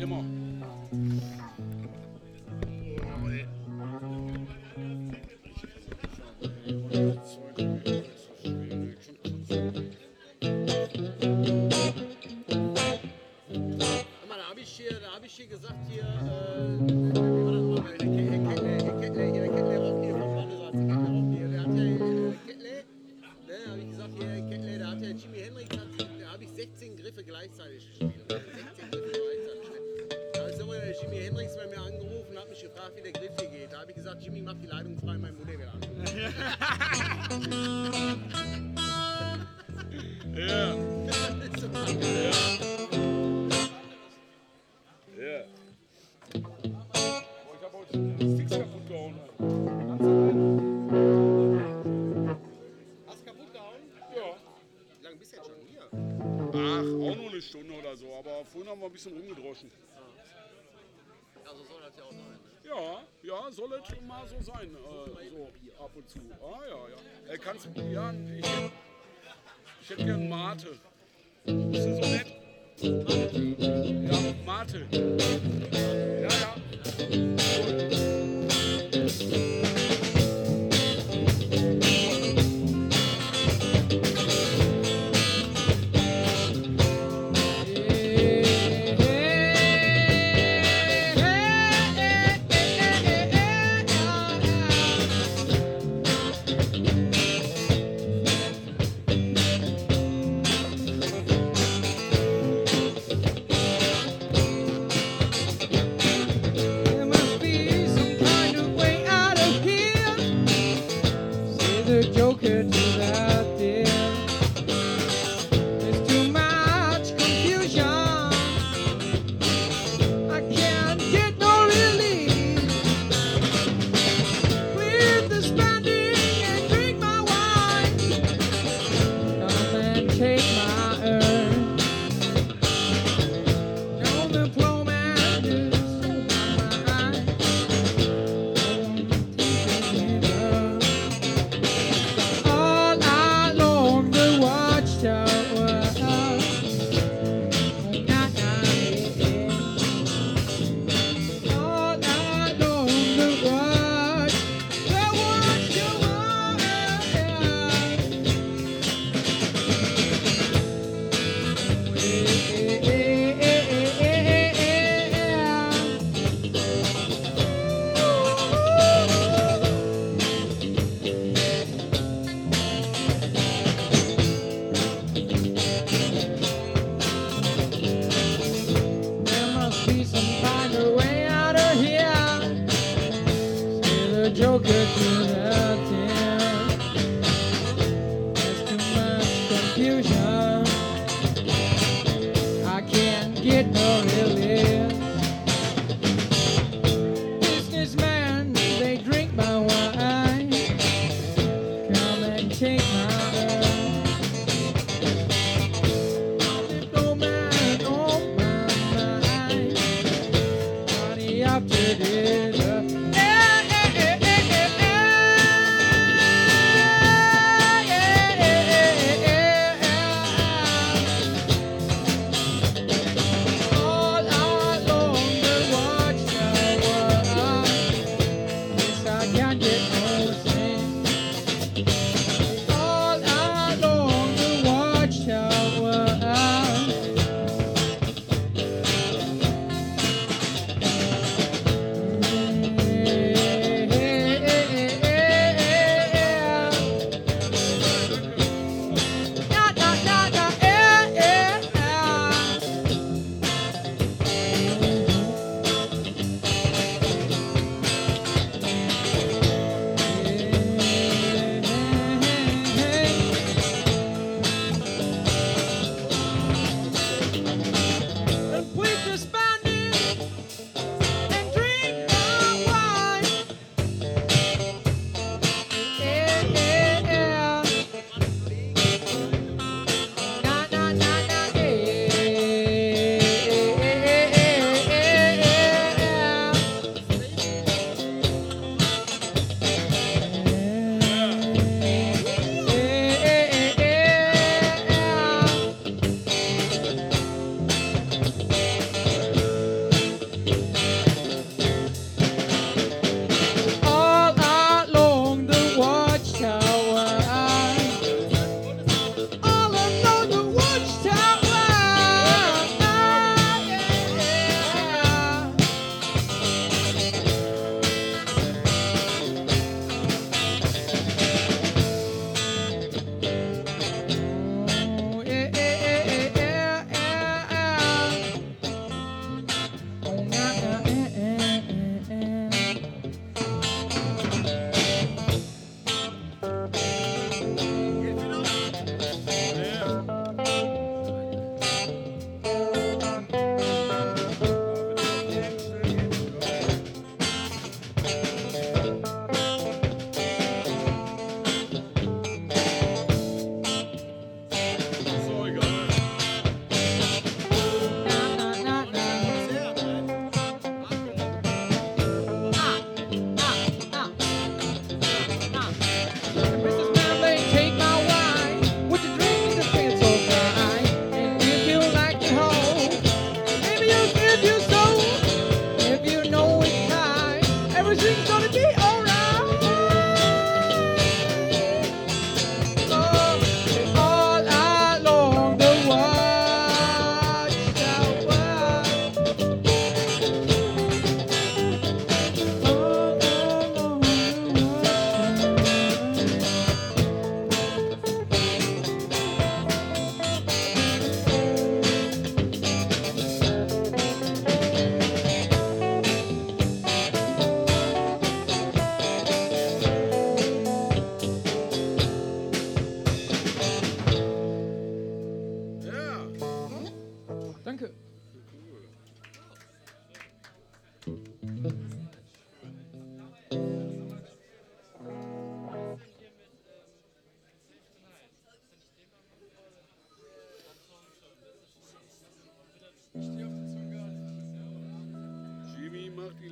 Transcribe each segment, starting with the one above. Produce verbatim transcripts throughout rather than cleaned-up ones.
immer. Da habe ich hier, da habe ich hier gesagt, hier, äh, wie war das nochmal? Der Kettle, der Kettle, der Kettle Rock hier vom Landesarzt, der Kettle Rock hier, der hat ja, äh, Kettle, ne, da habe ich gesagt, hier, Kettle, da hat der Jimi Hendrix, hat, da habe ich sechzehn Griffe gleichzeitig gespielt, ne? sechzehn Griffe gleichzeitig, ne? Da ist aber der Jimi Hendrix bei mir angerufen und hat mich gefragt, wie der Griff hier geht. Da habe ich gesagt, Jimmy, mach die Leitung frei, mein Mutter wieder an. Ja. Das ist so krank. Ja. Ja. Oh, ich habe heute den Sticks kaputt gehauen. Hast du kaputt gehauen? Ja. Wie lange bist du jetzt schon hier? Ach, auch nur eine Stunde oder so, aber vorhin haben wir ein bisschen rumgedroschen. Also soll das ja auch sein, ne? Ja, ja, soll es mal so sein, äh, so ab und zu. Ah, ja, ja. Äh, kannst du, ja, ich hätte ich hätt gern Mate. Bist du so nett? Ja, Mate. Ja, ja. There must be some kind of way out of here. Say the Joker to that dear. There's too much confusion. I can't get no relief. Leave the spending and drink my wine. Come and take my urn. No diplomat is on my mind. All along the watchtower. All along the watch, the There must be some kind of way out of here. Say the Joker to the tear. There's too much confusion. I can't get no relief. Businessmen, they drink my wine. Come and take my urn. Diplomat on my mind. Party after dinner. Eh, eh, eh, eh, eh, eh. Eh, eh, eh, eh, eh. All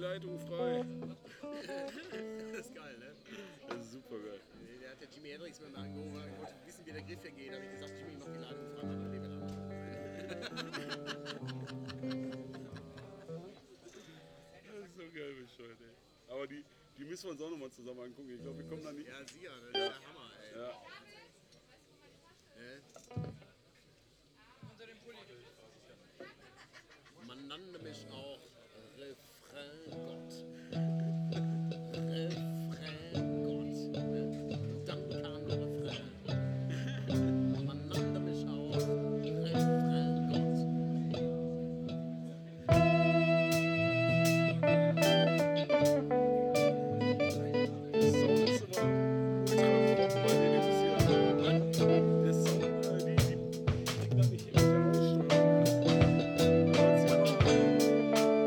Leitung frei. Das ist geil, ne? Das ist super geil. Nee, der hat der Jimi Hendrix mit mir angerufen, ich wollte wissen, wie der Griff hier geht. Da habe ich gesagt, Jimmy, mach die Leitung frei, mach den Leben an. Das ist so geil bescheuert, ey. Aber die, die müssen wir uns auch nochmal zusammen angucken. Ich glaube, wir kommen da nicht. Ja, sicher, das ist der Hammer, ey. Ja. Ne? Man nannte mich auch Refrain-Gott. Refrain-Gott. Ne? Dann kam der Refrain. Man nannte mich auch Refrain-Gott. Der Sound ist immer ultra fromm bei den Jungs hier. Der Sound, äh, die, die kriegen da nicht hin mit der Ausstrahlung. Da hört sich immer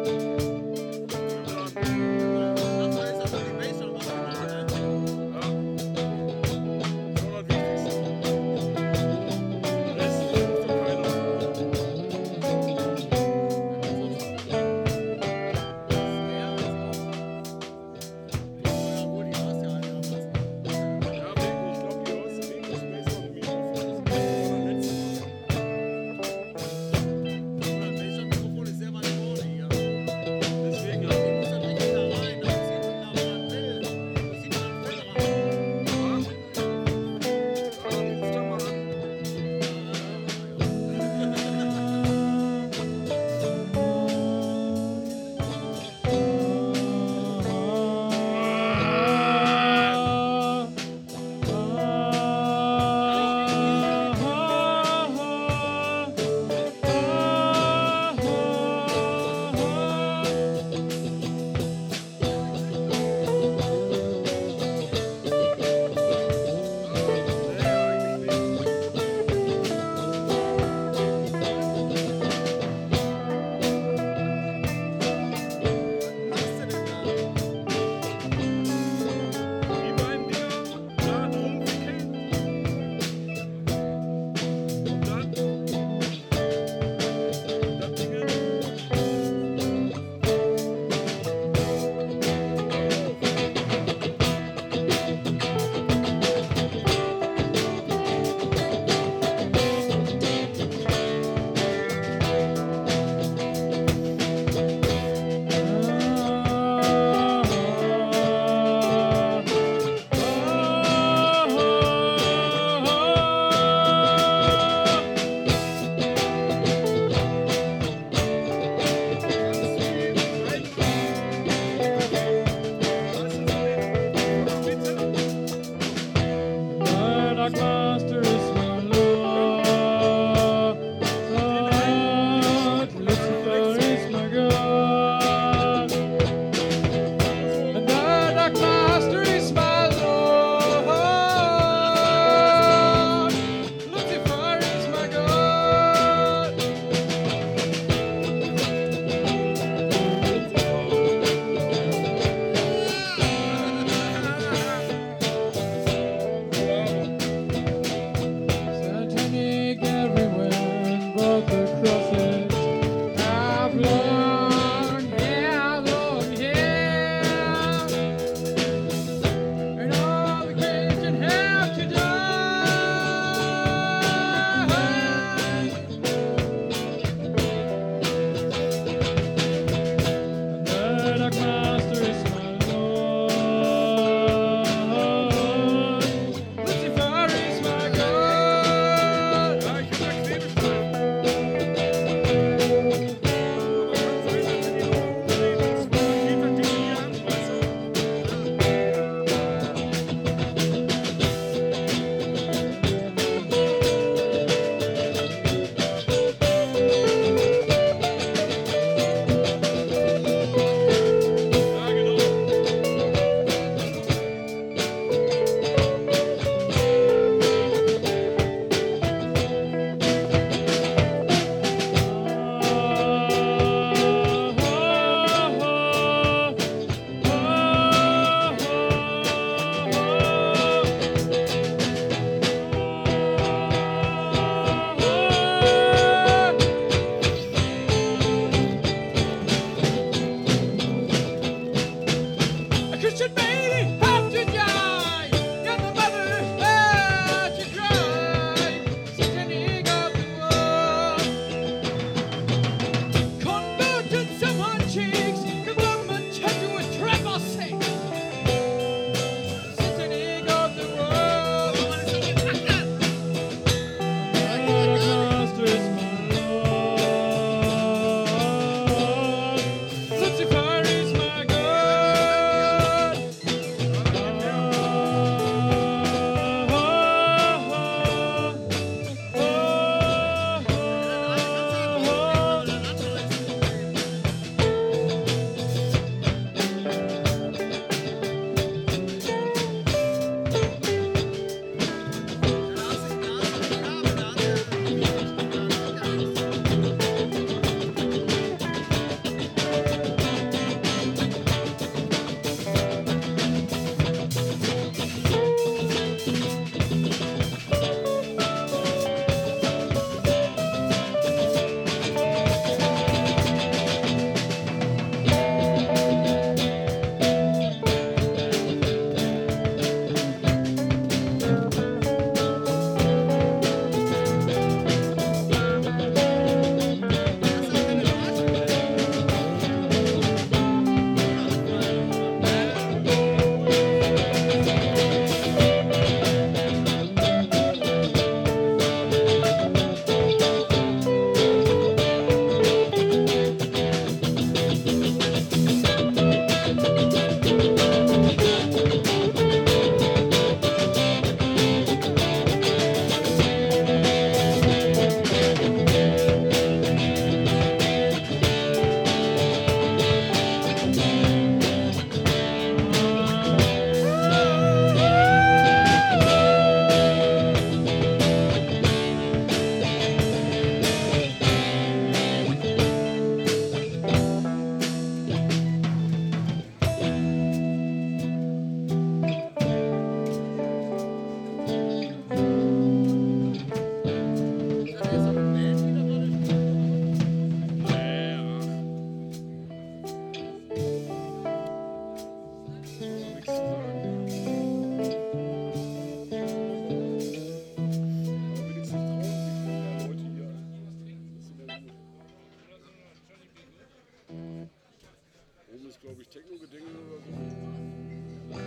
glaube ich, Techno-Gedänge oder so.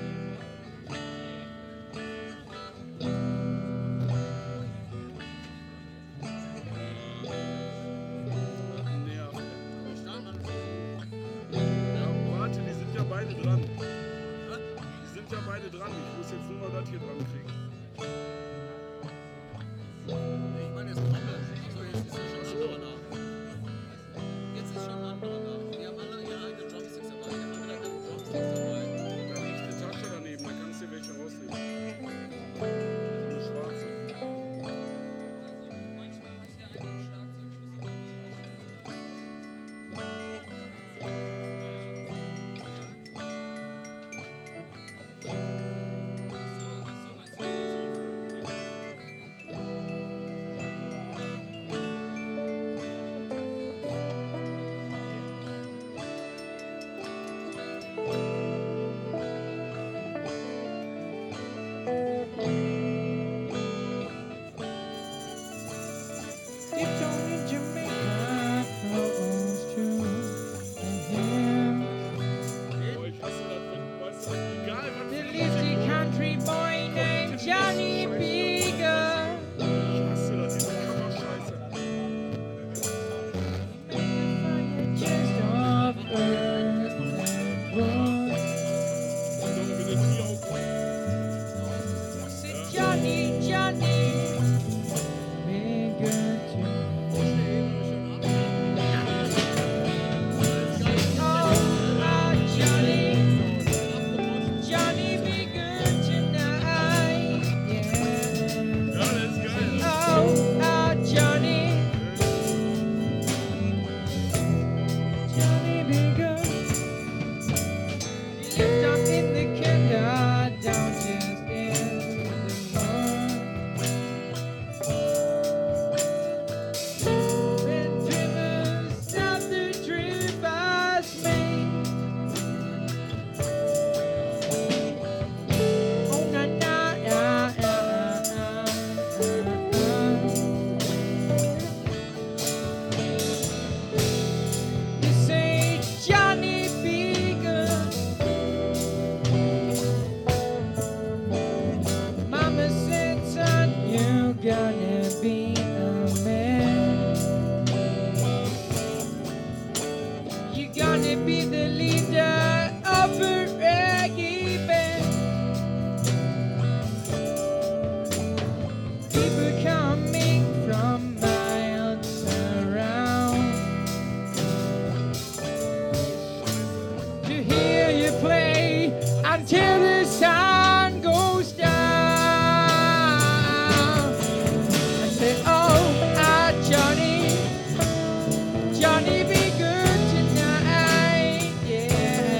Nervt. Ja, warte, die sind ja beide dran. Die sind ja beide dran. Ich muss jetzt nur mal das hier dran kriegen. Ich meine, jetzt kommt das. Achso, jetzt ist ja schon ein anderer da. Jetzt ist schon ein anderer da. Die haben alle ihre eigenen Drumsticks dabei. Die haben alle keine Drumsticks dabei. Da liegt eine Tasche daneben, da kannst du dir welche rausnehmen. So eine schwarze. It's only Jamaica close to him. Oh, ich hasse das, wenn, weißt du, egal was There für lives a Musik country boy named Johnny Beager. ich hasse das, diese Cover-Scheiße. Just off earth and wood. So, wenn jetzt hier auf Said Johnny, Johnny, be good to me. Oh, oh, Johnny, Johnny, be good tonight. Yeah. Ja, das ist geil. Oh, oh, Johnny, Johnny, be good. You lived up in the killer, down just in the mud. When dreamers stop the dream past me. Oh, na, na, na, na, na, na. You say, Johnny, be good. Mama said, son, you gonna be a man. You gonna be the leader of a reggae band. People coming from miles around to hear you play until the sun goes down. I said, oh, ah, Johnny, Johnny, be good tonight, yeah.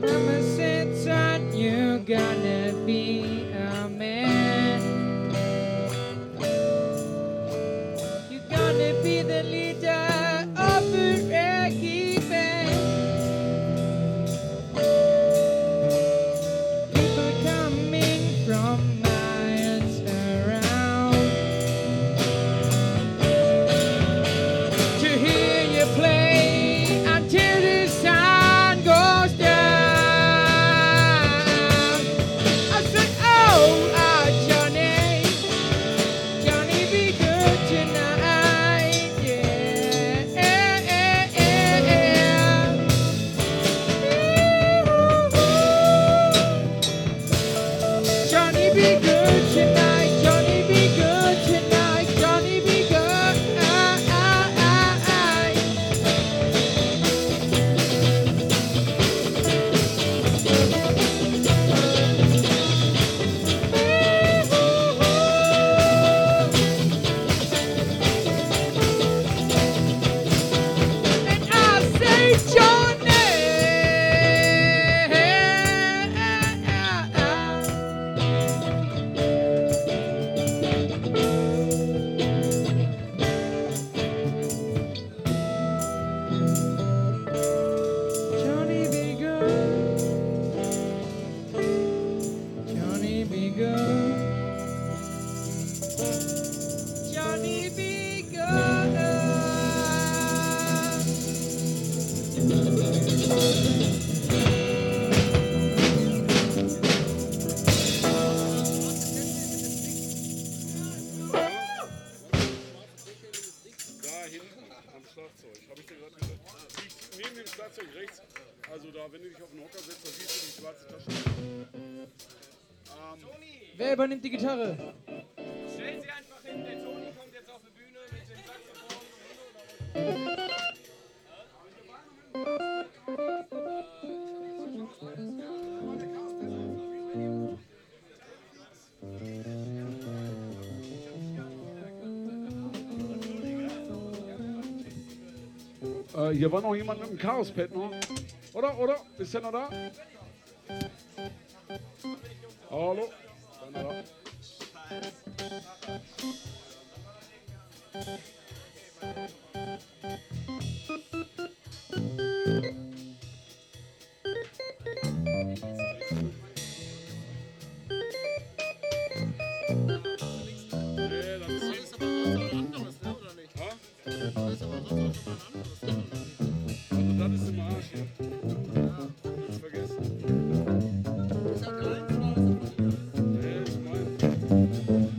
Mama said, son, you're gonna be a man. You're gonna be the leader of a reggae band. People coming from miles around to hear you play until the sun goes down. I said, oh, ah, Johnny, Johnny, be good tonight, yeah, eh, eh, eh, eh. Johnny, be good tonight, Johnny, be good tonight, Johnny, be good, ah, ah, ah, ah. And I say, Johnny, Johnny, be good. Johnny, be good. Johnny, be good. Da hinten am Schlagzeug, habe ich dir gerade gesagt. Liegt neben dem Schlagzeug rechts. Also da, wenn du dich auf den Hocker setzt, da siehst du die schwarze Tasche. Ähm, Wer übernimmt die Gitarre? Stell sie einfach hin, der Toni kommt jetzt auf die Bühne mit dem Saxophon. äh, hier war noch jemand mit dem Chaos-Pad noch. Oder, oder? Ist der noch da? Hallo? Ist der noch da? Nee, das ist Das ist aber was anderes, ne, oder nicht? Ha? Das ist aber sonst auch schon mal ein anderes, ne? Also das ist im Arsch hier. Nicht vergessen. Ist das deins oder ist das von dir? Nee, ist mein.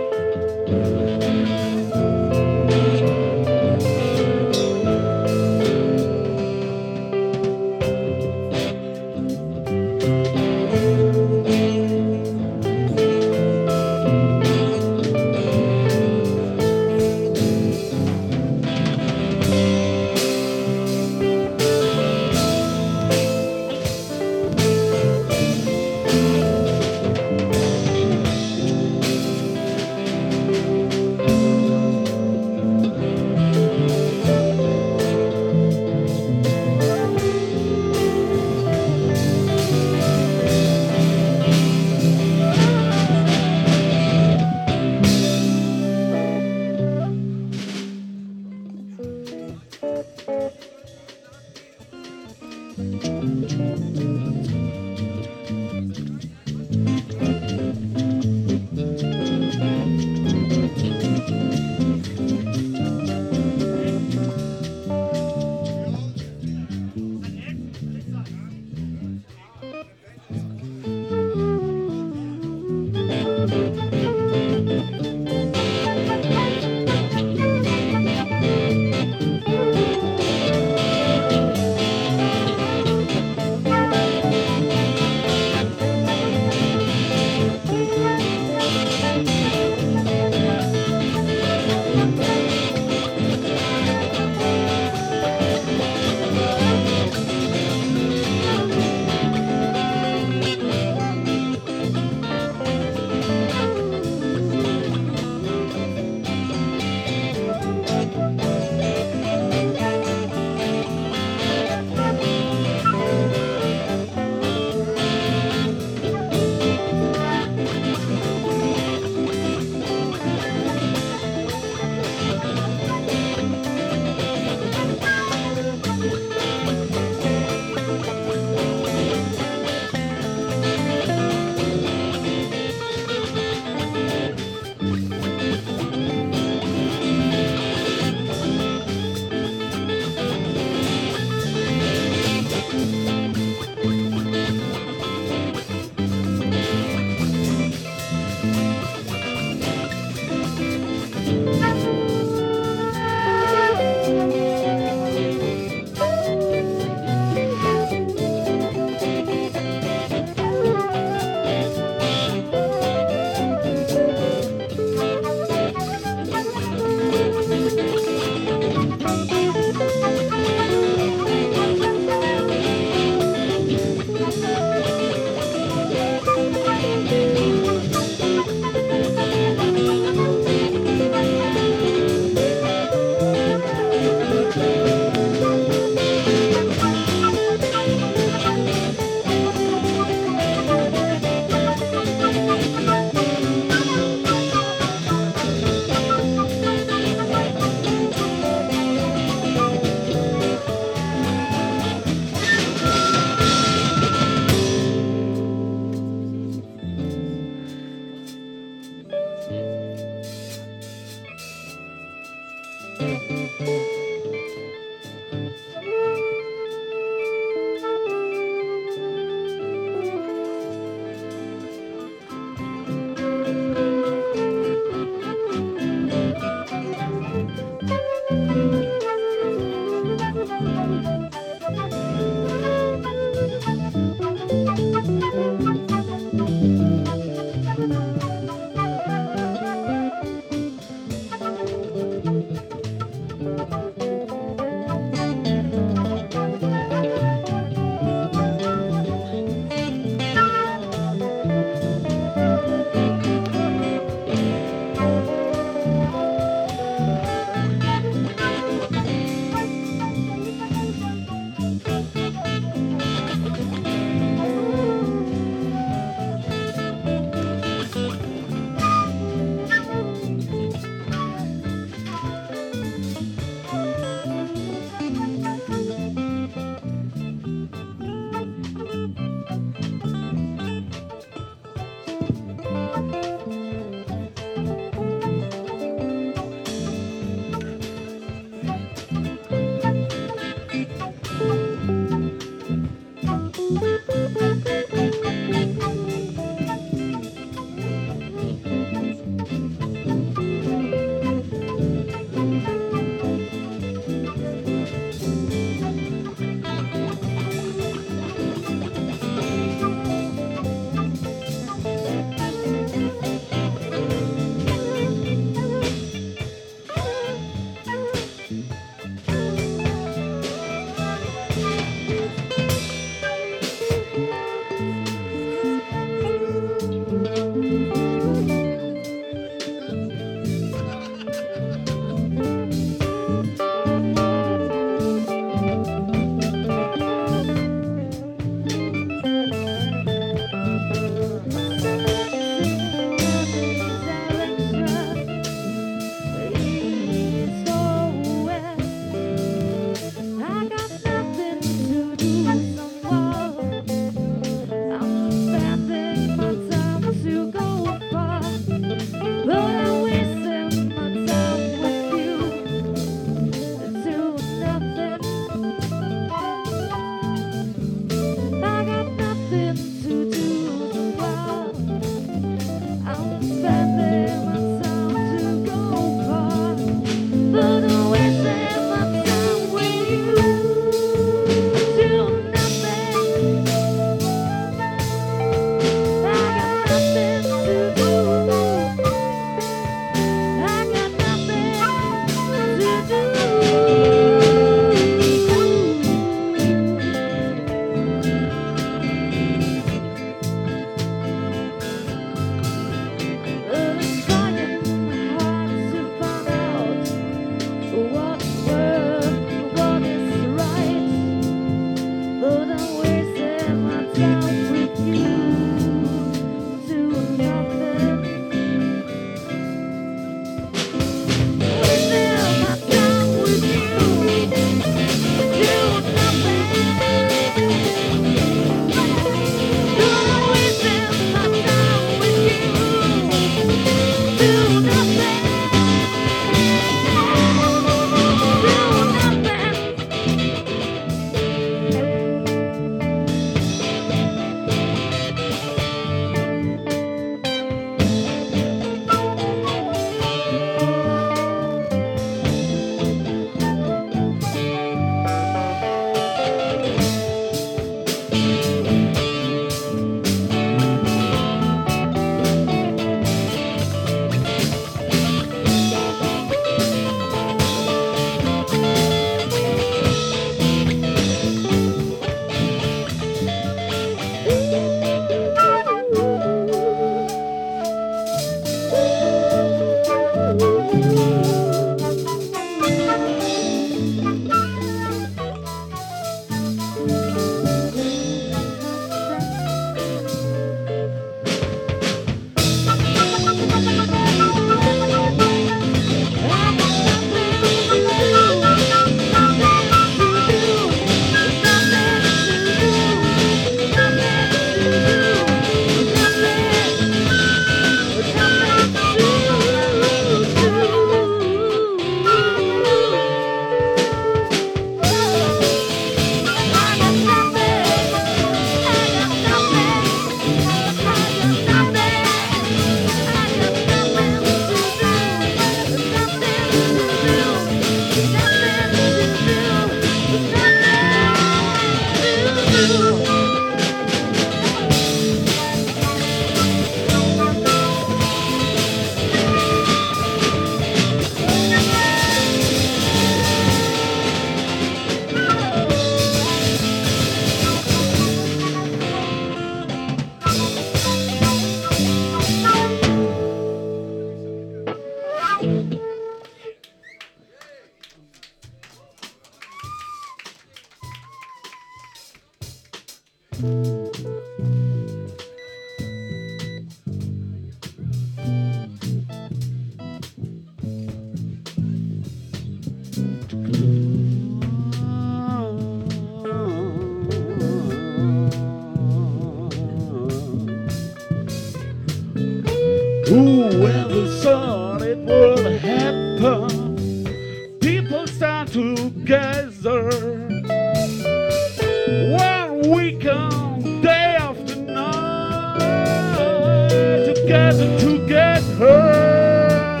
together to get her.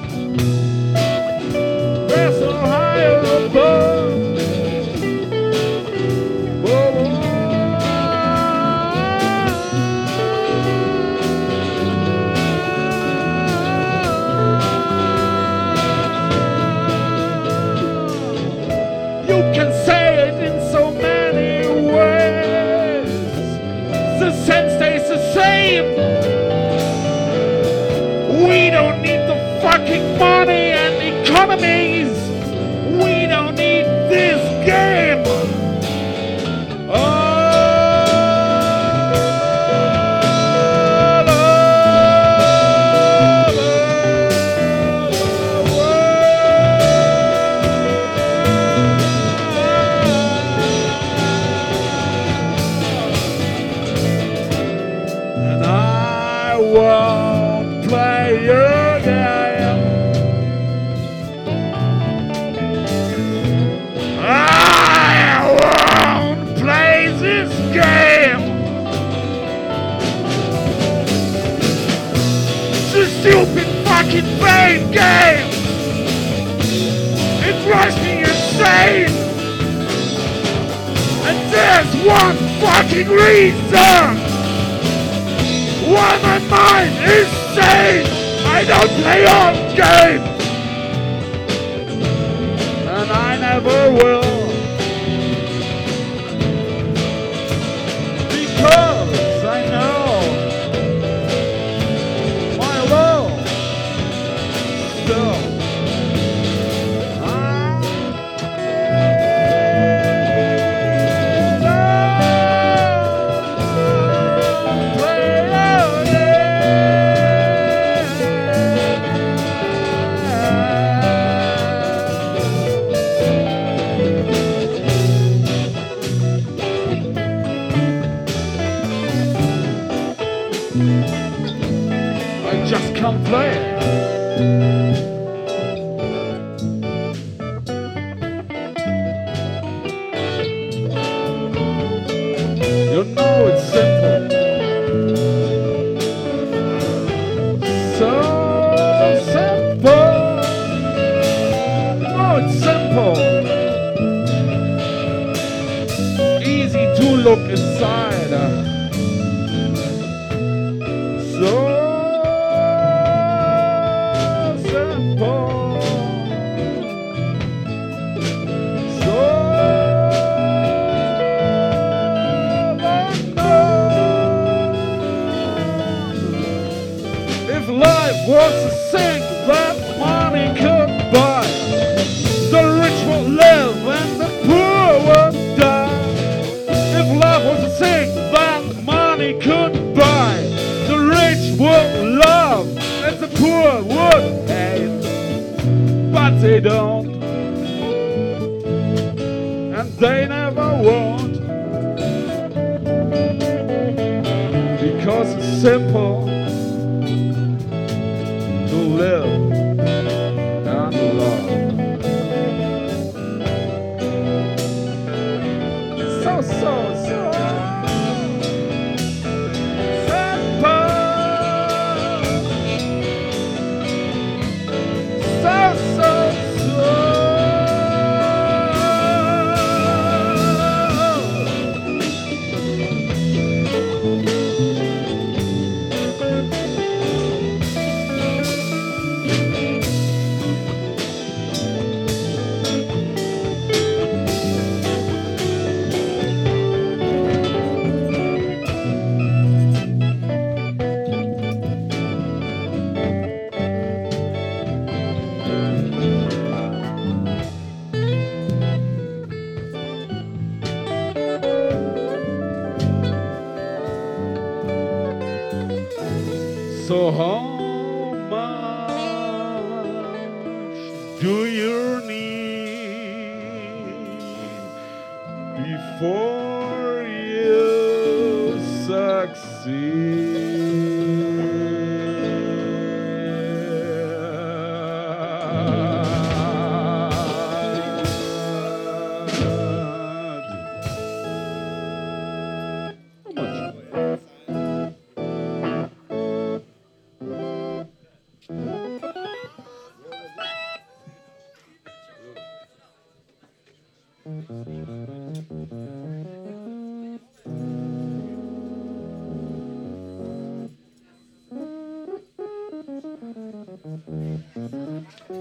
There's no higher above. You can say it in so many ways. The sense stays the same. We don't need the fucking money and economies. We don't need this game. Stupid fucking vain game! It drives me insane! And there's one fucking reason why my mind is sane! I don't play on games! And I never will! Because I know come play. You know it's simple. So simple. You know it's simple. Easy to look inside. So was a thing that money could buy. The rich will live and the poor will die. If love was a thing that money could buy, the rich would love and the poor would hate. But they don't, and they never won't, because it's simple to live and love. So, so, so simple. So, so, so. So how much do you need before you succeed?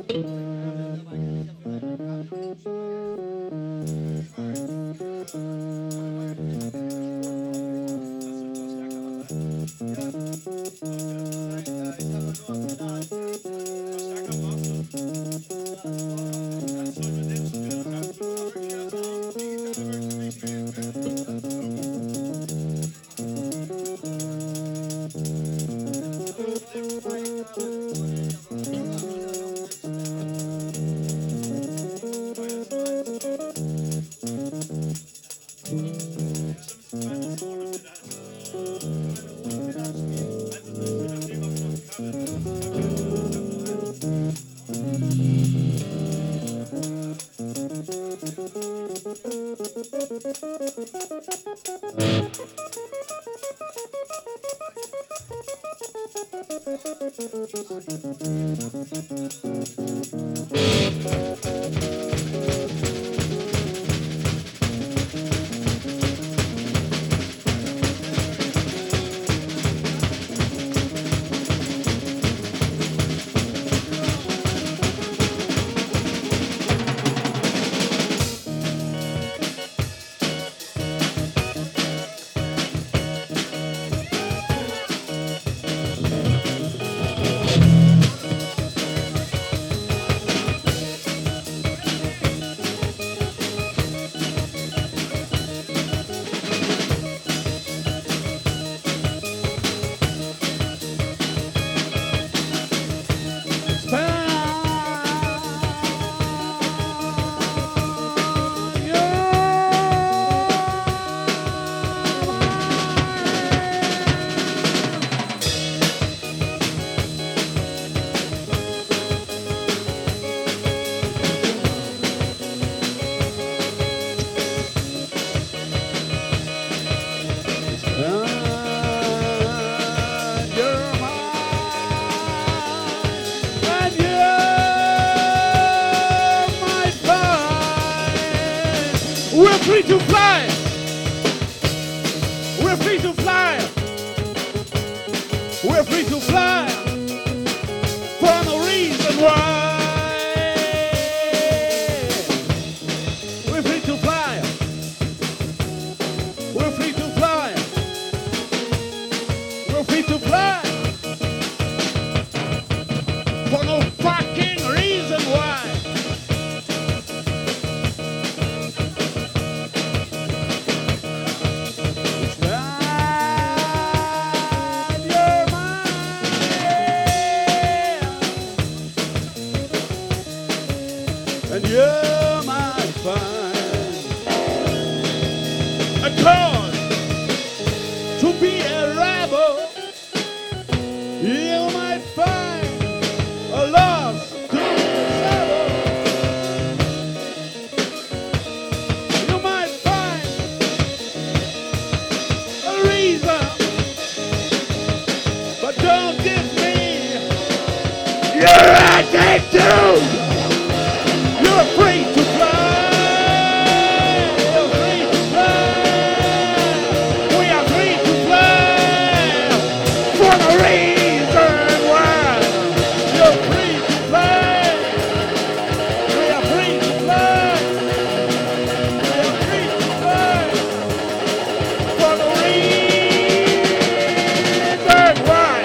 We're free to fly. We're free to fly. We're free to fly for no reason why. We're free to fly. We're free to fly. We're free to fly for no fucking reason why. And you might find a cause to be a rebel. You might find a loss to settle. You might find a reason, but don't give me your attitude. You're free to fly. You're free to fly. We are free to fly for the reason why. You're free to fly. We are free to fly. We are free to fly for the reason why.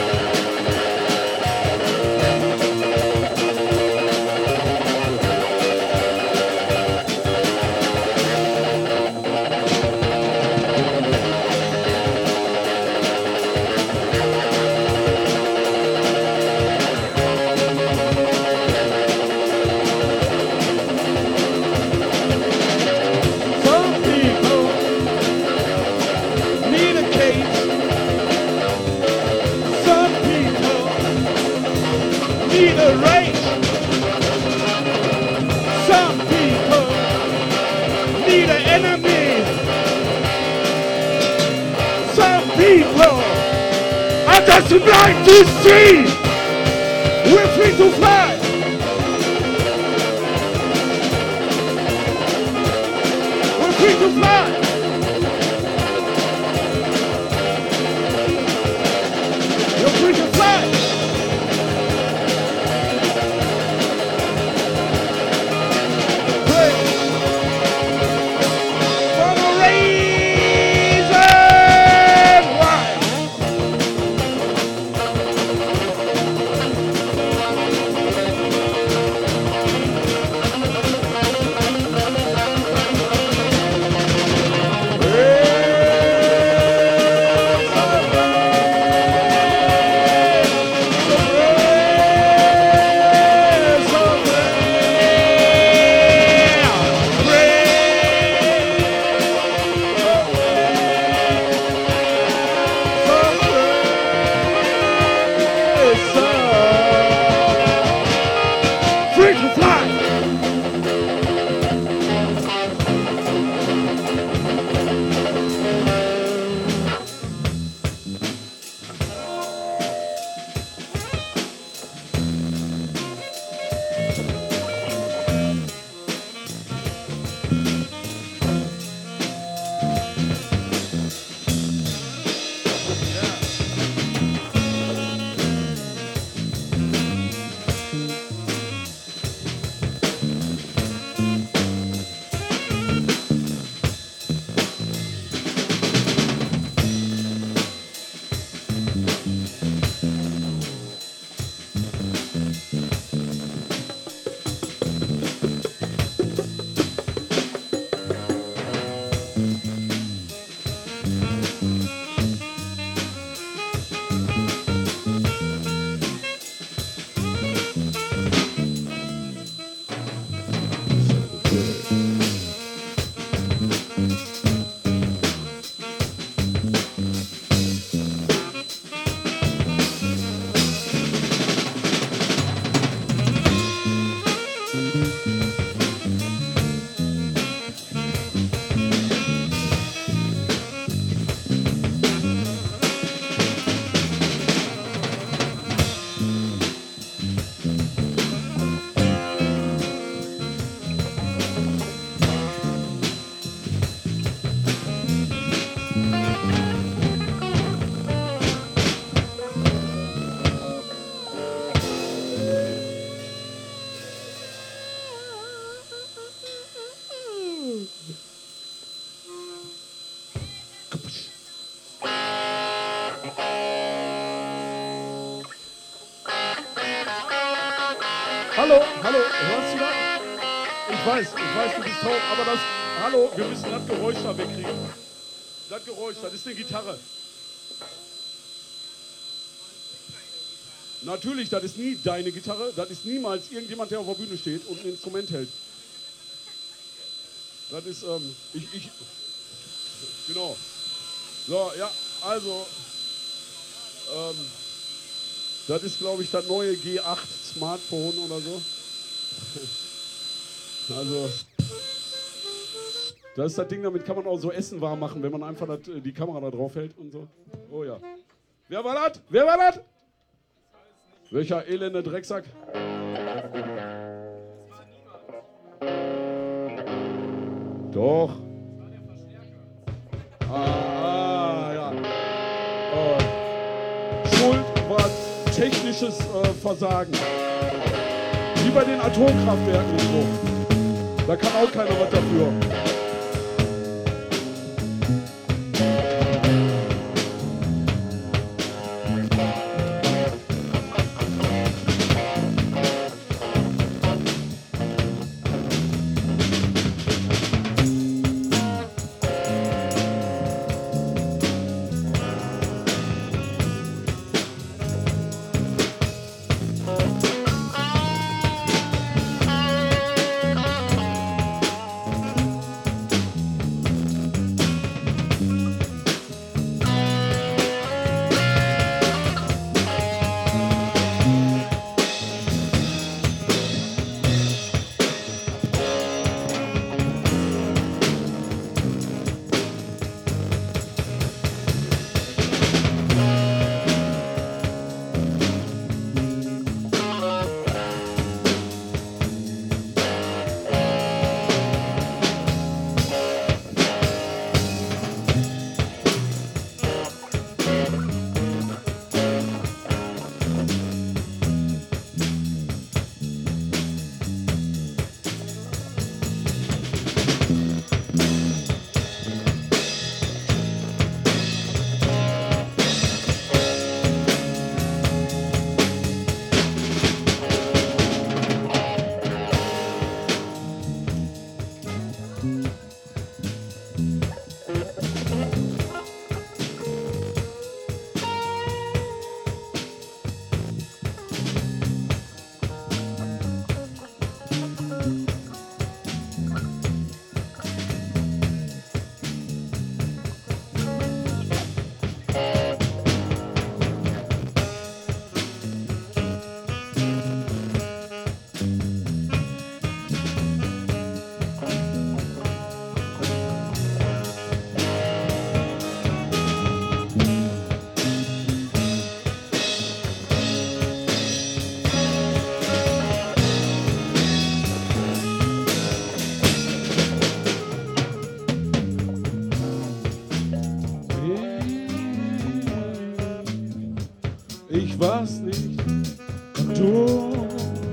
Some people need a cage. Some people need a race. Some people need an enemy. Some people are just blind to see. We're free to fly. We're free to fly. You're free to fly. hallo, hallo, hörst du das? Ich weiß, ich weiß, du bist taub, aber das, hallo, wir müssen das Geräusch da wegkriegen. Das Geräusch, das ist eine Gitarre. Natürlich, das ist nie deine Gitarre, das ist niemals irgendjemand, der auf der Bühne steht und ein Instrument hält. Das ist, ähm, ich, ich, genau. So, ja, also, ähm, das ist, glaube ich, das neue G acht Smartphone oder so. Also, das ist das Ding, damit kann man auch so Essen warm machen, wenn man einfach das, die Kamera da drauf hält und so. Oh ja. Wer war das? Wer war das? Welcher elende Drecksack? Doch. Ah, ja. Äh, Schuld war technisches äh, Versagen. Wie bei den Atomkraftwerken und so. Da kann auch keiner was dafür. Ich war's nicht, und du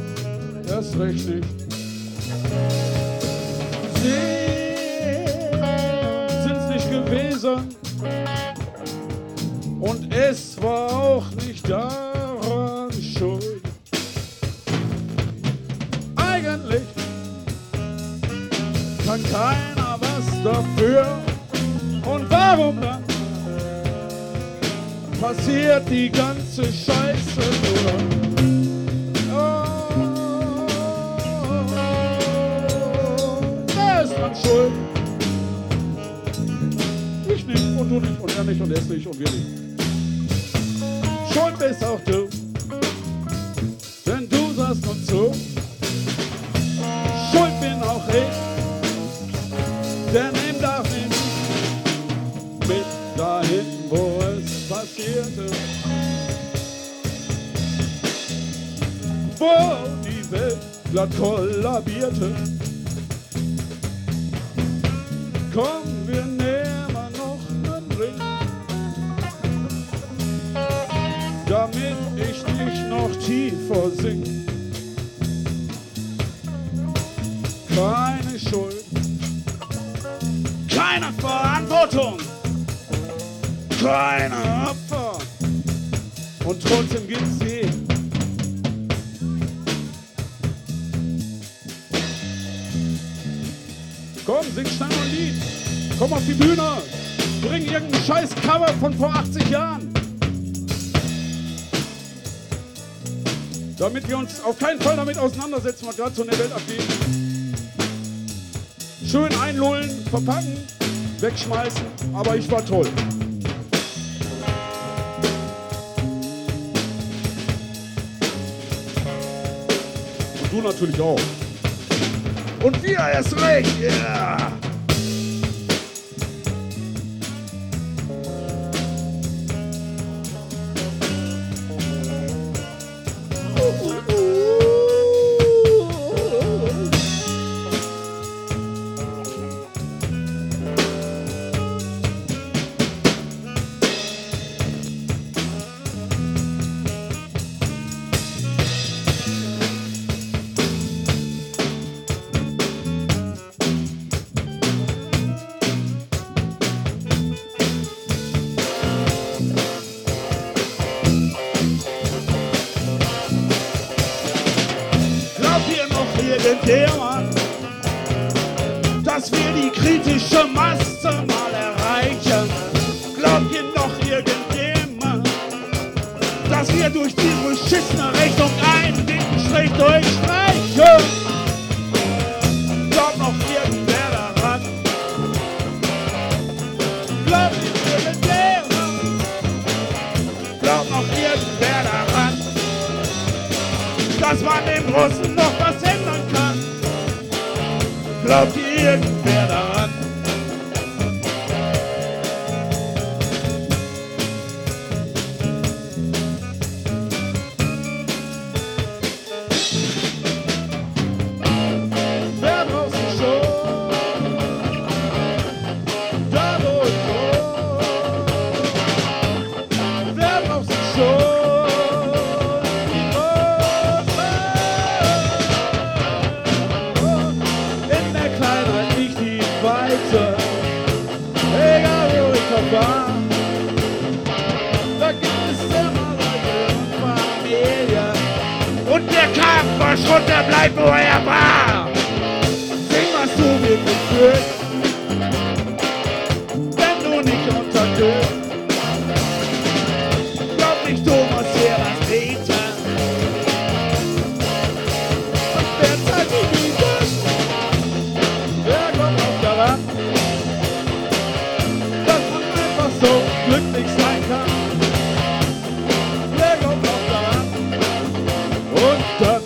erst recht nicht. Sie sind's nicht gewesen, und es war auch nicht daran schuld. Eigentlich kann keiner was dafür, und warum dann passiert die ganze Scheiße nur? Oh, wer ist dran schuld? Ich nicht und du nicht und er nicht und er ist nicht und wir nicht. Schuld bist auch du, denn du sagst nun zu. Schuld bin auch ich, der nimmt darf nicht mit dahin, wo es passierte, wo die Welt glatt kollabierte. Komm, wir nehmen noch nen Ring, damit ich nicht noch tiefer sink. Keine Schuld, keine Verantwortung, keine Opfer, und trotzdem gibt's sie. Komm, sing schnell mal ein Lied. Komm auf die Bühne. Bring irgendein scheiß Cover von vor achtzig Jahren. Damit wir uns auf keinen Fall damit auseinandersetzen, was gerade so in der Welt abgeht. Schön einlullen, verpacken, wegschmeißen, aber ich war toll. Und du natürlich auch. Und wir erst recht, yeah! Irgendjemand, dass wir die kritische Masse mal erreichen. Glaubt ihr noch irgendjemand, dass wir durch die beschissene Rechnung einen dicken Strich durchstreichen? Glaubt noch irgendwer daran? Glaubt ihr irgendjemand? Glaubt noch irgendwer daran, dass man dem Russen noch was ändern kann? Glaubt ihr irgendwer daran? Wer draußen schon? Da wo ich wohne. Wer draußen schon? Egal wo ich war, da gibt es immer Leute und Familie. Und der Kartenverschrott, der bleibt, wo er war. Sing, was du wirklich fühlst, wenn du nicht untergehst. Glaub nicht, Thomas, hier das Beten. Und wer zahlt die Miete? Wer kommt auf der Wand? So glücklich sein kann. Wer glaubt noch daran? Und dann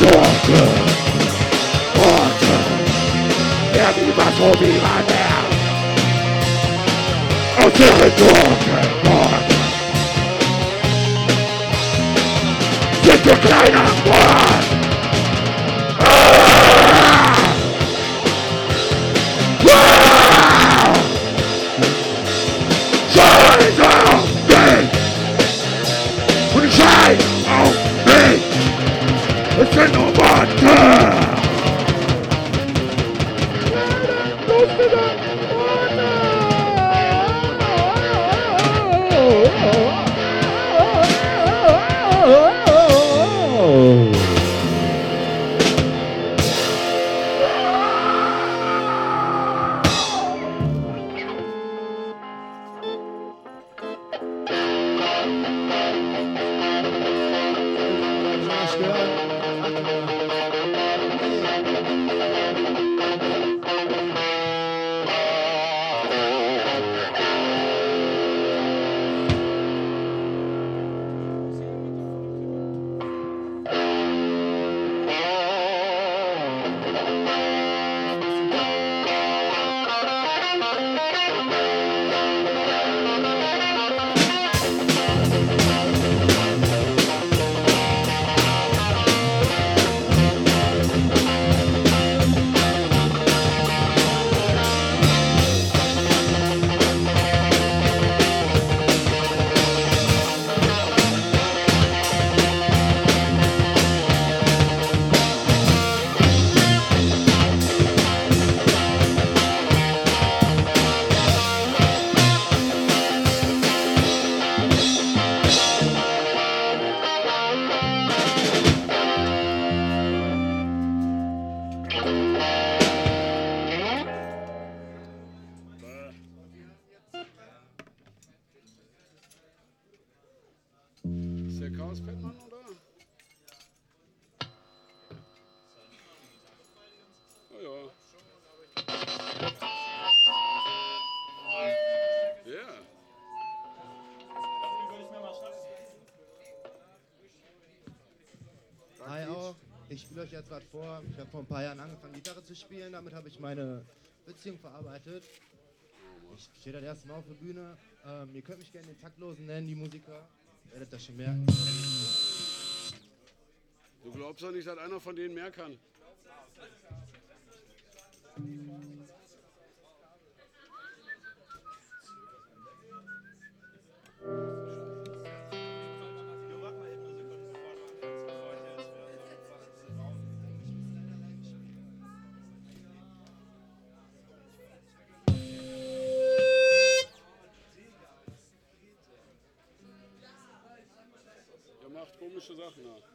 Dunkel, Orte, der niemals so wie man mehr. Aus ihren dunklen Worten sind wir kleiner geworden. Scheiß auf mich! Und scheiß auf mich! Es sind nur Worte! Lustige Worte! Ist der Chaos-Fettmann, oder? Oh ja. Ja. Hi auch, ich spiele euch jetzt was vor. Ich habe vor ein paar Jahren angefangen, Gitarre zu spielen. Damit habe ich meine Beziehung verarbeitet. Ich stehe das erste Mal auf der Bühne. Ähm, ihr könnt mich gerne den Taktlosen nennen, die Musiker. Ihr werdet das schon merken. Du glaubst doch nicht, dass einer von denen mehr kann. Der macht komische Sachen nach.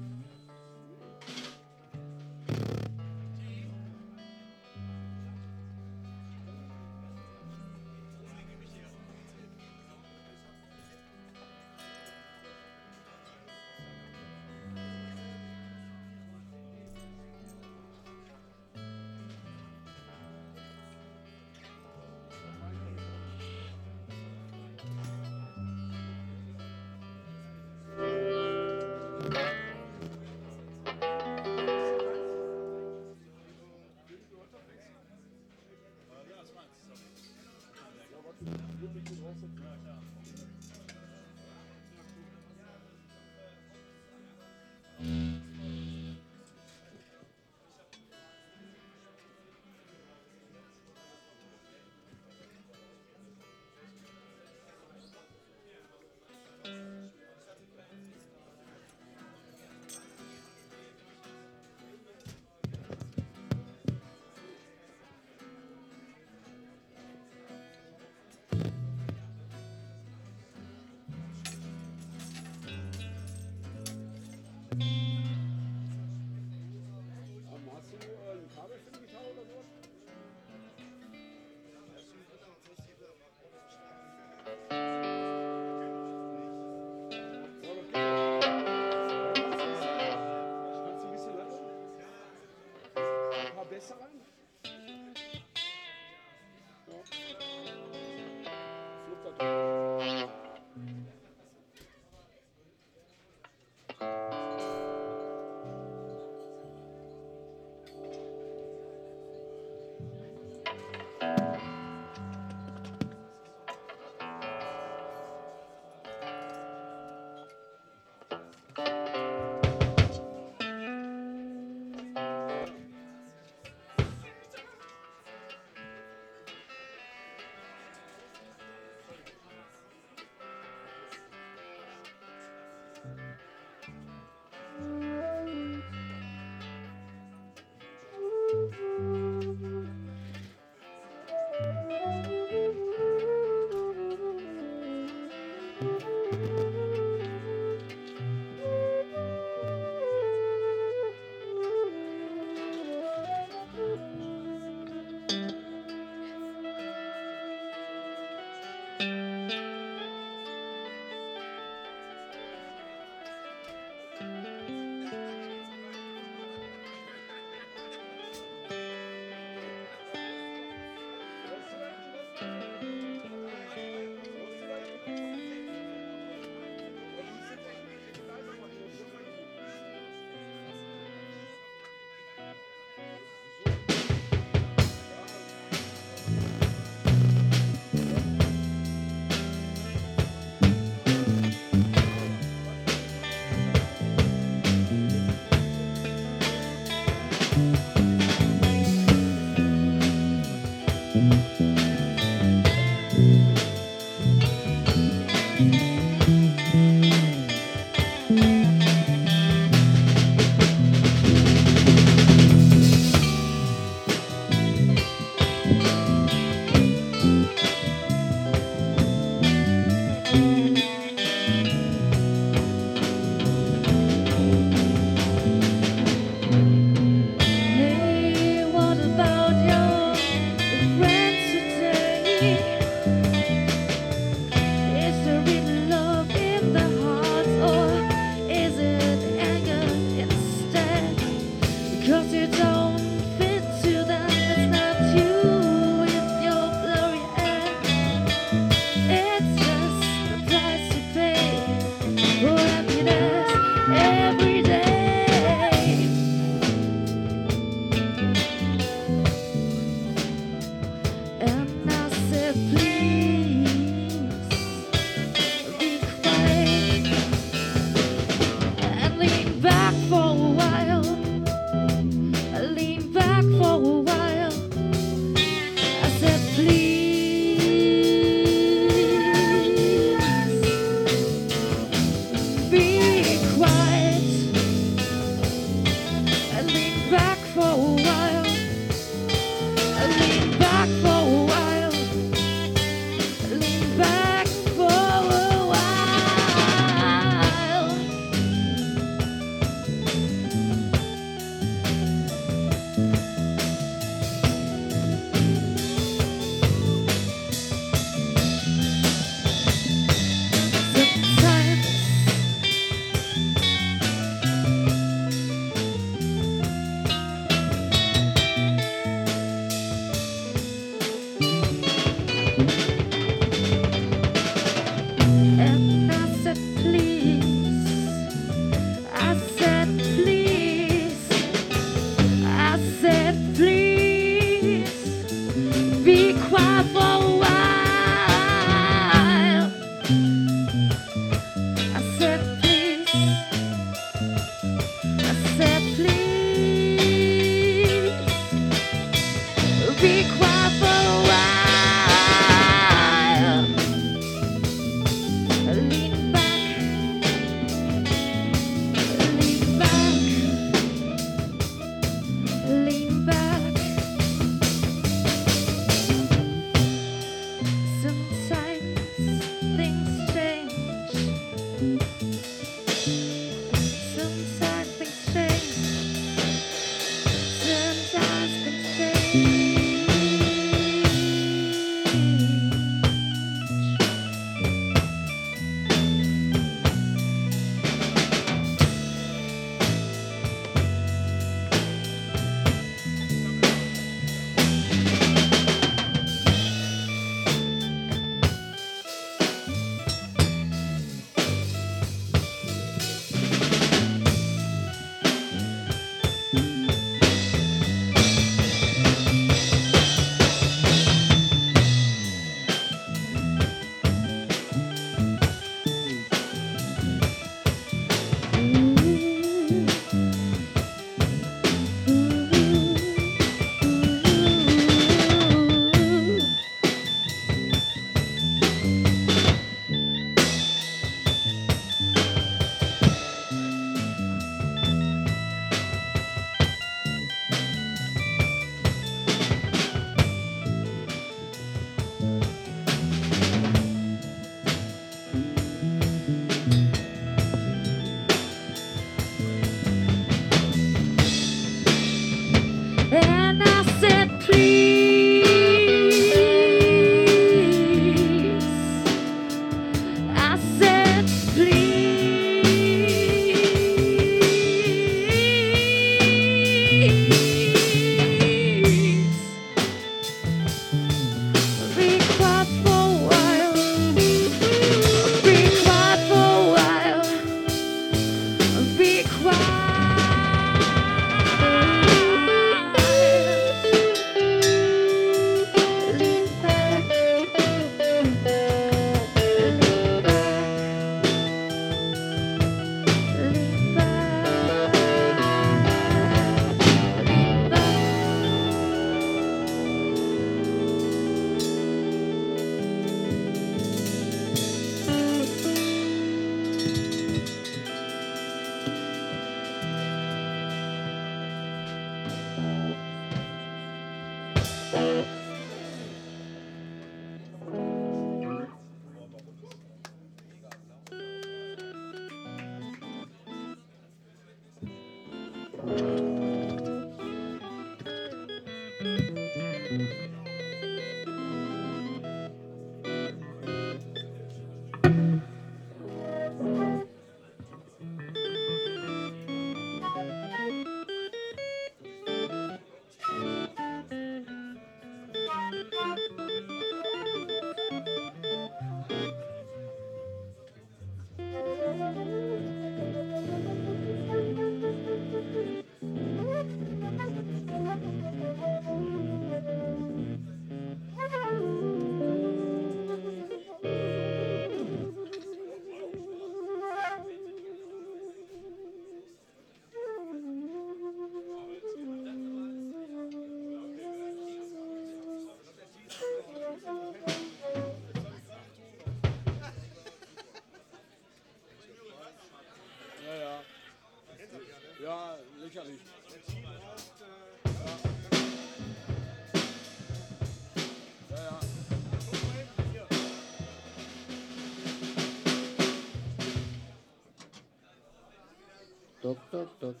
Dock, dock, dock.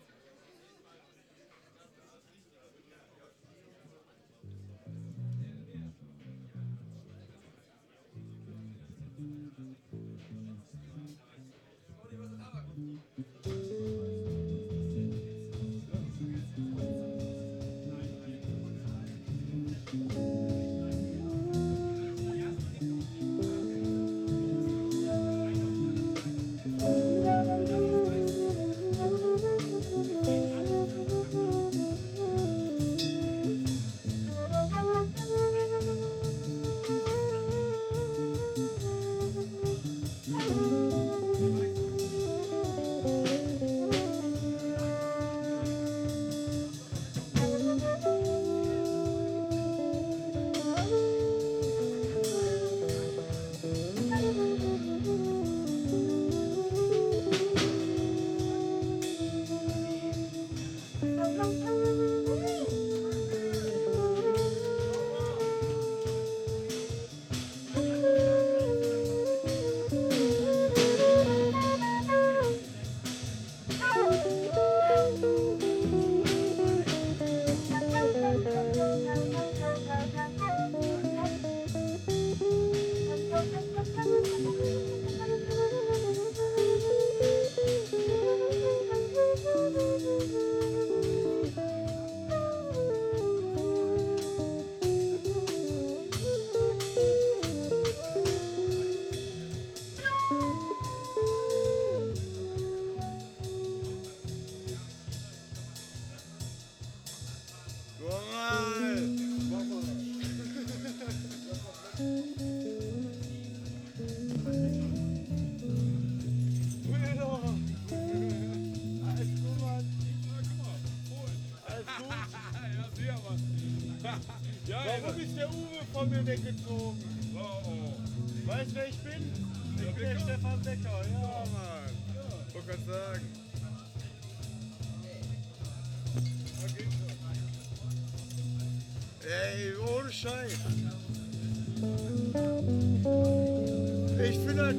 Warum ist der Uwe von mir weggezogen? Oh, oh. Weißt du, wer ich bin? Ich bin der Stefan Becker, ja. Ja, Mann. Ich wollte gerade sagen. Ey, ohne Scheiß. Ich bin halt...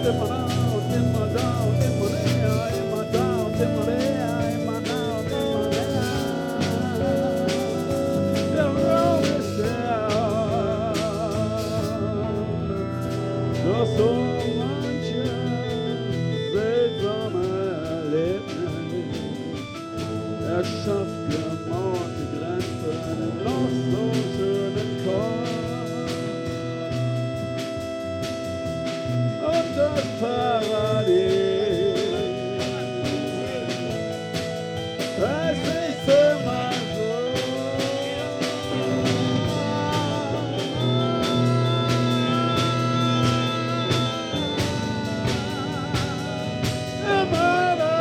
immer da und immer da und immer näher, immer da und immer näher, immer da und immer näher. Der Raum ist leer, doch so manches seltsame Erlebnis erschafft gemauerte Grenzen im noch so schönen Chor. Und das Paradies, es ist immer so. Immer da.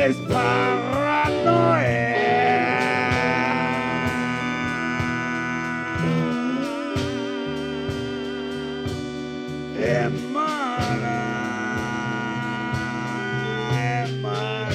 ist Paranoia. Immer da, immer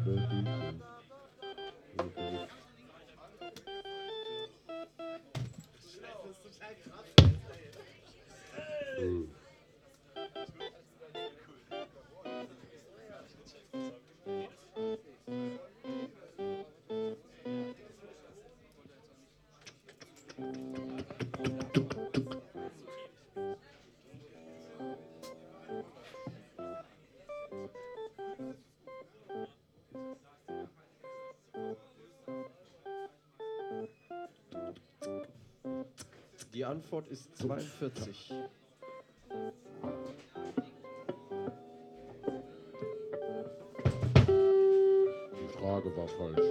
Die Antwort ist zweiundvierzig. Die Frage war falsch.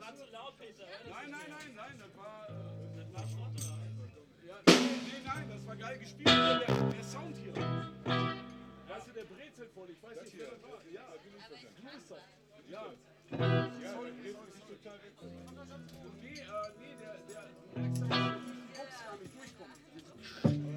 Nein, nein, nein, nein, das war. Äh, das war Schrott, oder? Ja, nee, nee, nein, das war geil gespielt. Der, der Sound hier. Weißt du, der Brezel voll, ich weiß nicht, wer das war. Ja, du bist das. Ja. Ja, soll, nee, äh, nee, der, der, du merkst, dass der durch die Box gar nicht durchkommt.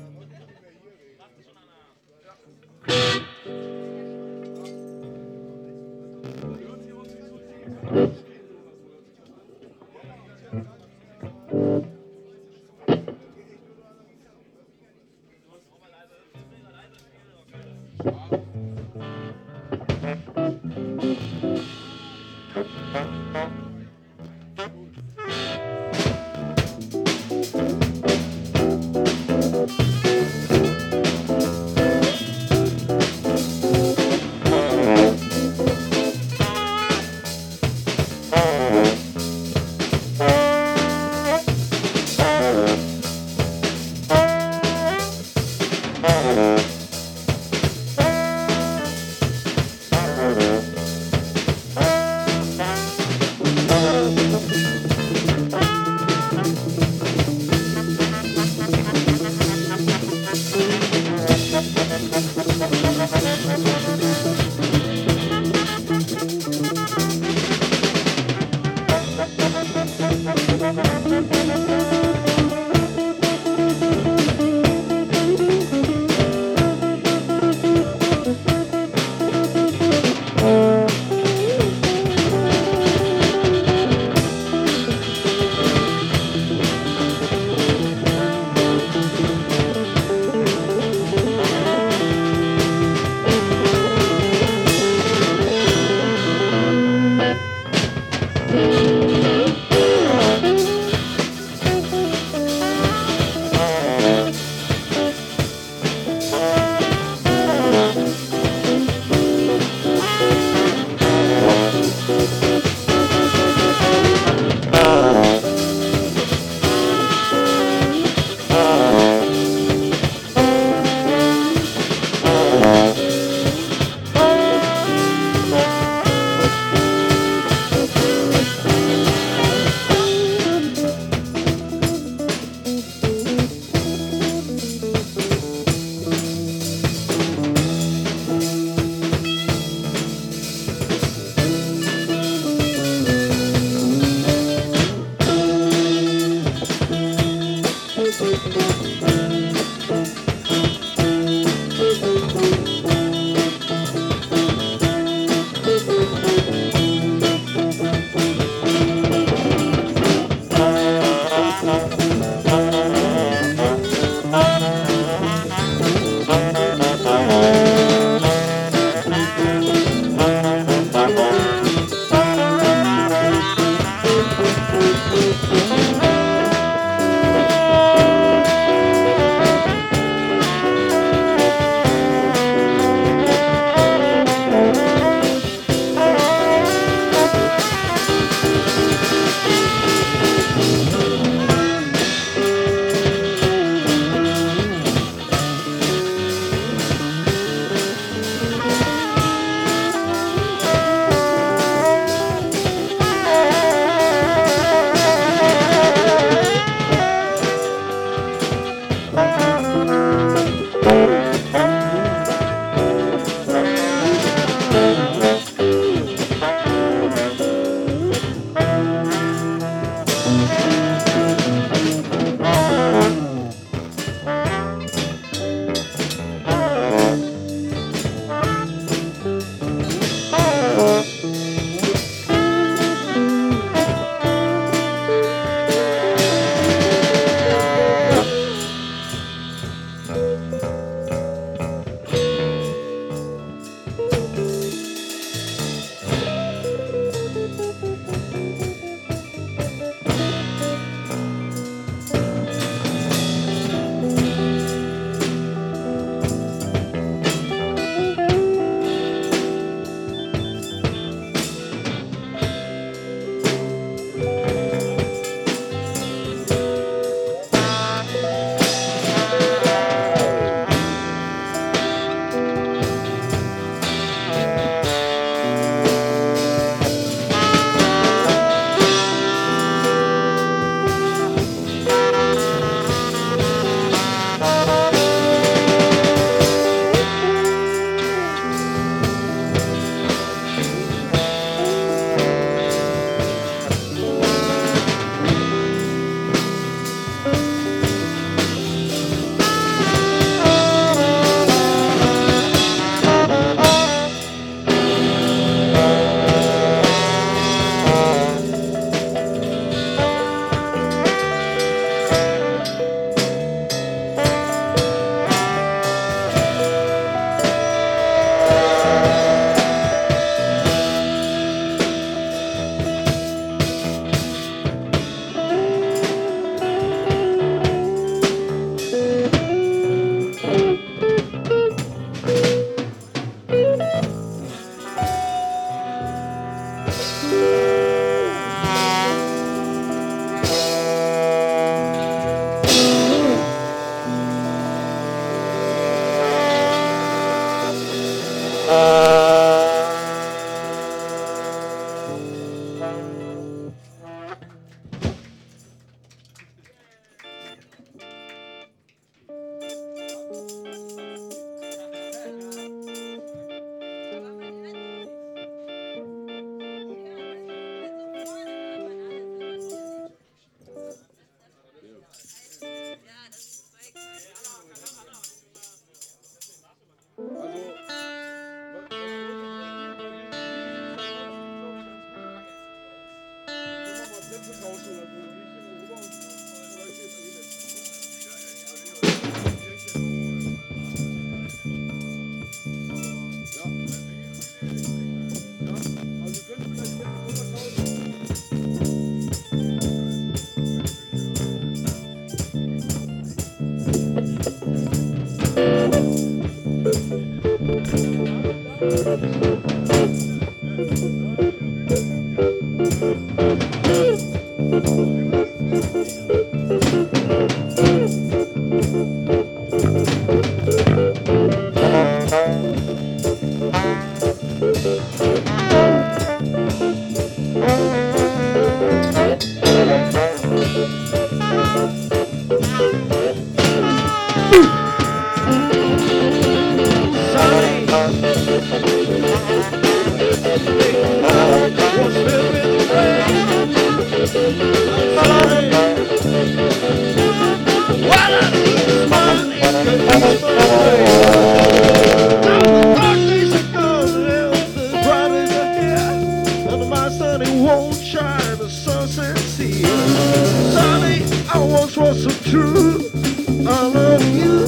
true. I love you.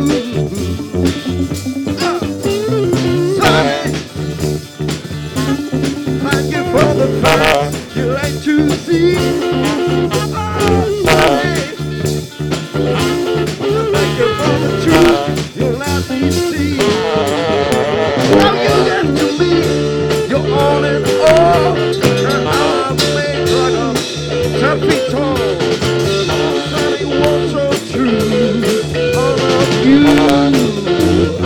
Ah, Sonny, thank you for the facts you like to see. Ah, Sonny, thank you for the truth you let me see. Now you get to me, you're all in all, and I'm made like a ten feet tall. Sonny, what's so true? I love you. Oh,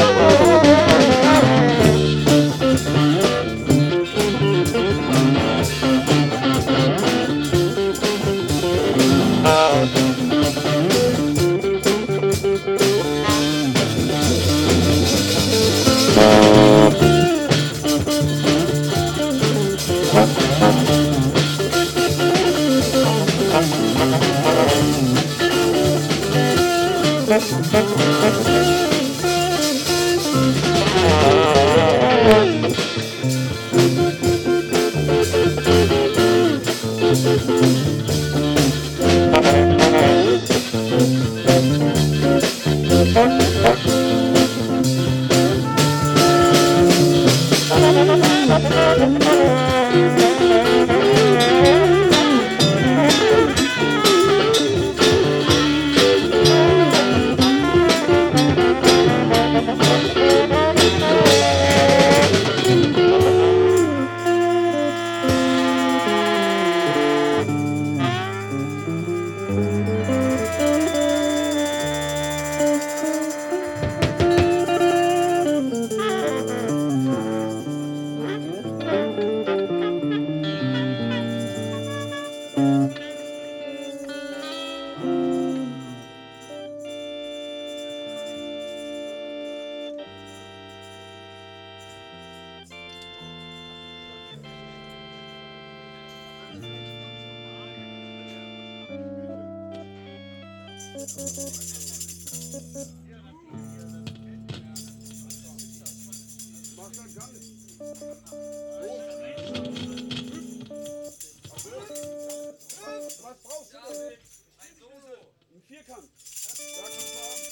Was brauchst du denn? Ein Vierkant. Ja, kannst du haben.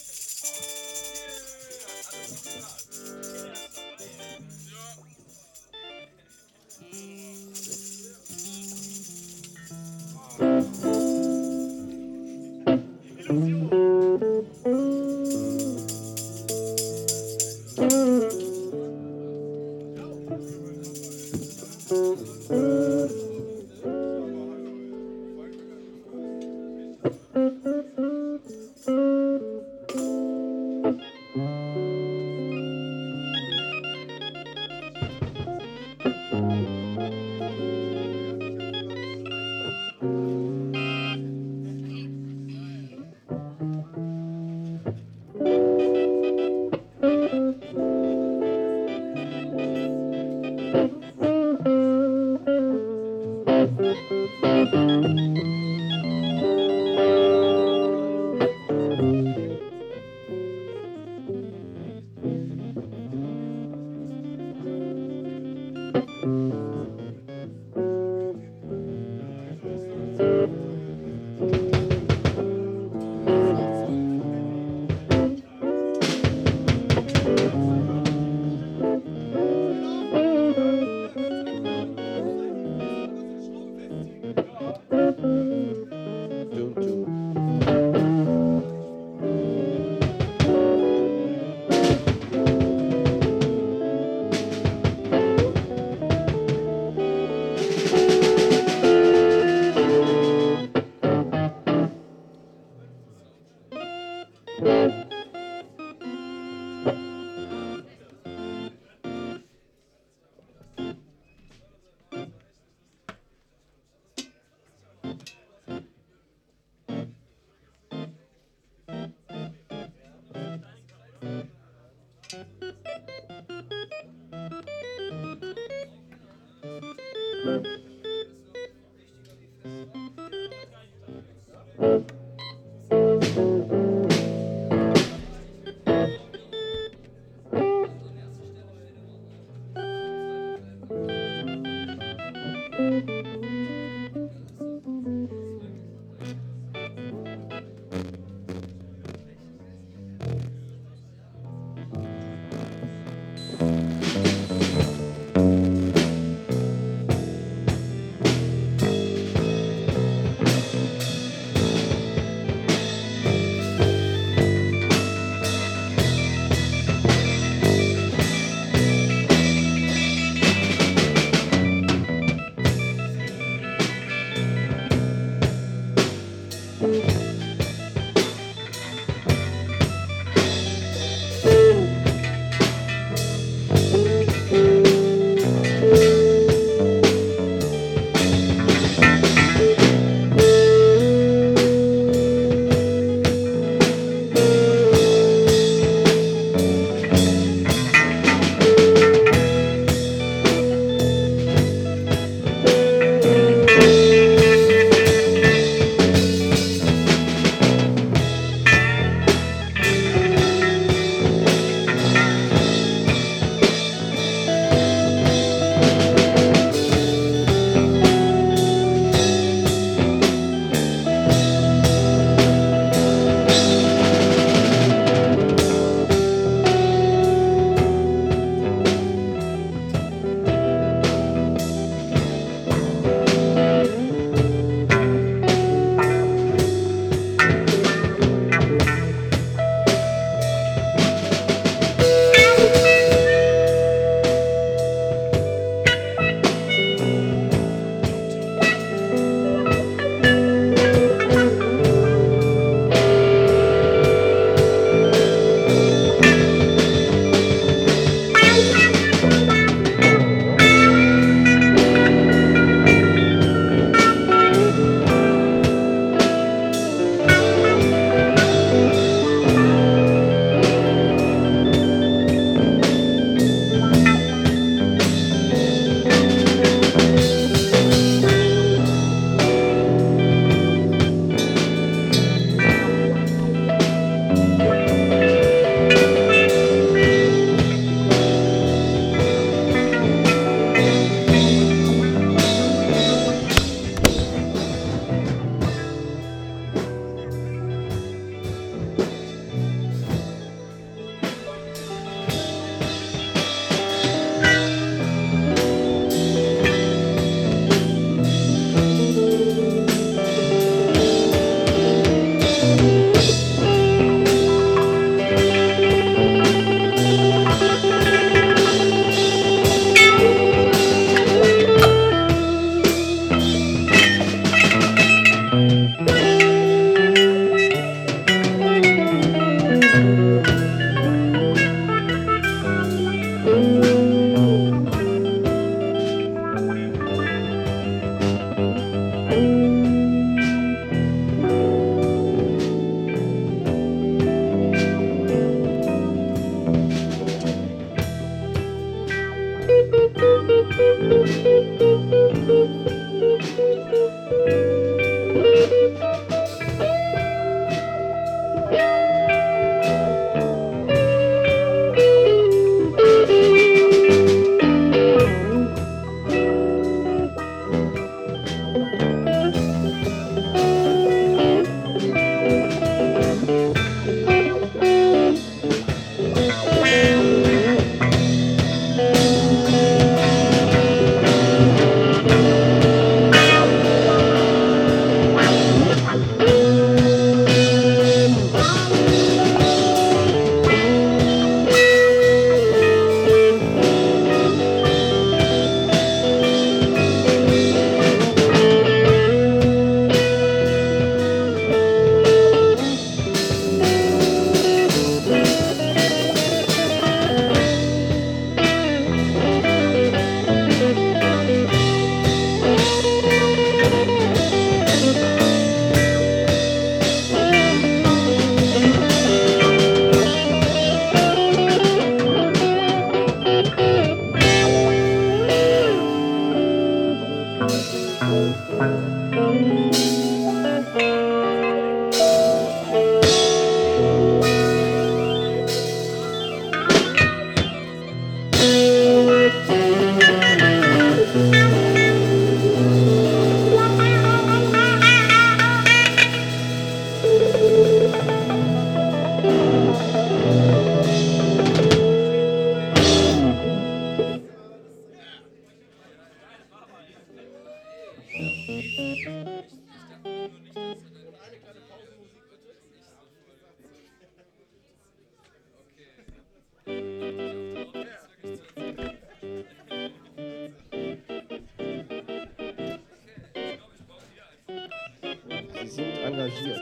engagiert.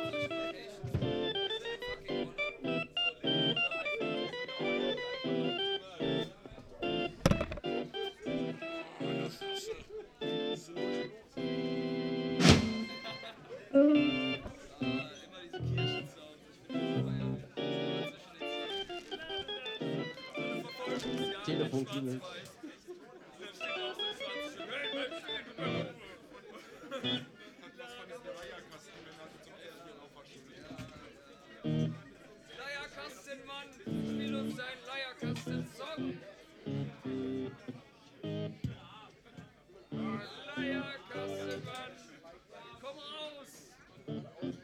Telefon klingelt. Leierkastenmann, spiel uns deinen Leierkasten-Song. Leierkastenmann, komm raus.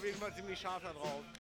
jeden Fall ziemlich scharf da drauf.